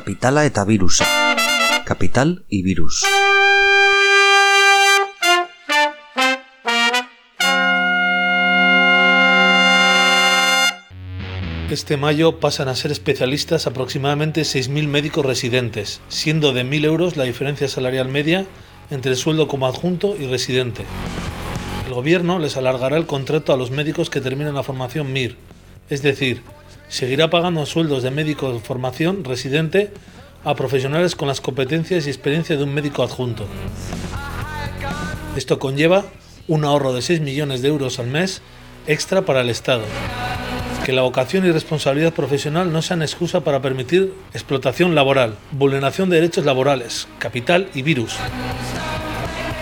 Kapitala eta virusa. Capital y virus. Este mayo pasan a ser especialistas aproximadamente 6.000 médicos residentes, siendo de 1.000 euros la diferencia salarial media entre el sueldo como adjunto y residente. El gobierno les alargará el contrato a los médicos que terminan la formación MIR, es decir, seguirá pagando sueldos de médico de formación residente a profesionales con las competencias y experiencia de un médico adjunto. Esto conlleva un ahorro de 6 millones de euros al mes extra para el Estado. Que la vocación y responsabilidad profesional no sean excusa para permitir explotación laboral, vulneración de derechos laborales, capital y virus.